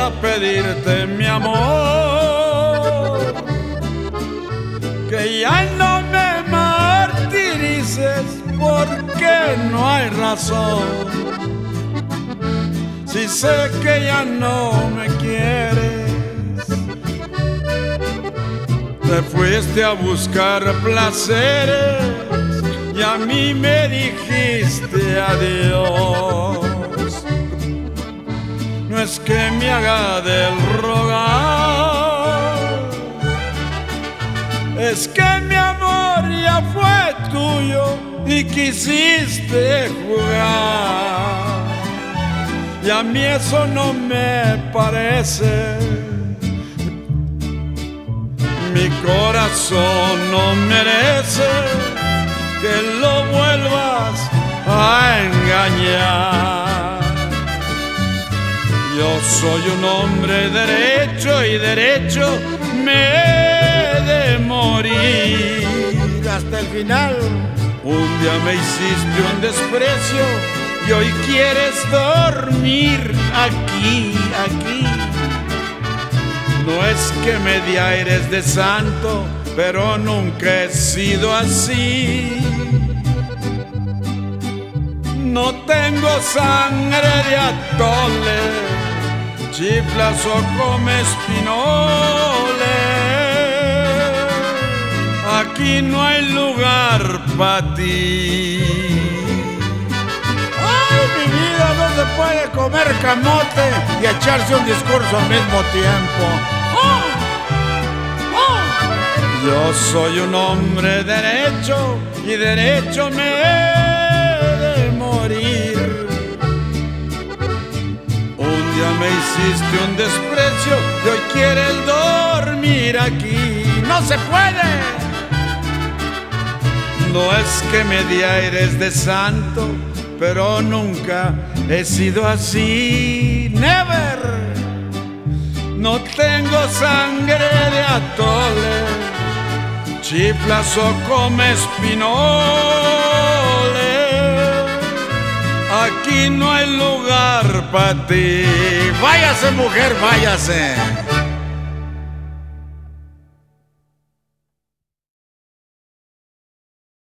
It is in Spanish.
a pedirte, mi amor, que ya no me martirices, porque no hay razón. Si sé que ya no me quieres, te fuiste a buscar placeres y a mí me dijiste adiós. No es que me haga del rogar, es que mi amor ya fue tuyo y quisiste jugar, y a mí eso no me parece. Mi corazón no merece que lo vuelvas a engañar. Yo soy un hombre derecho y derecho me he de morir hasta el final. Un día me hiciste un desprecio y hoy quieres dormir aquí, aquí. No es que me di aires de santo, pero nunca he sido así. No tengo sangre de atole, chiflas o comes pinoles. Aquí no hay lugar para ti. Ay, mi vida, no se puede comer camote y echarse un discurso al mismo tiempo. Yo soy un hombre derecho y derecho me he de morir. Un día me hiciste un desprecio y hoy quieres dormir aquí. ¡No se puede! No es que me di aires de santo, pero nunca he sido así. Never. No tengo sangre de atole, chiflas o comes pinoles. Aquí no hay lugar para ti. Váyase, mujer, váyase.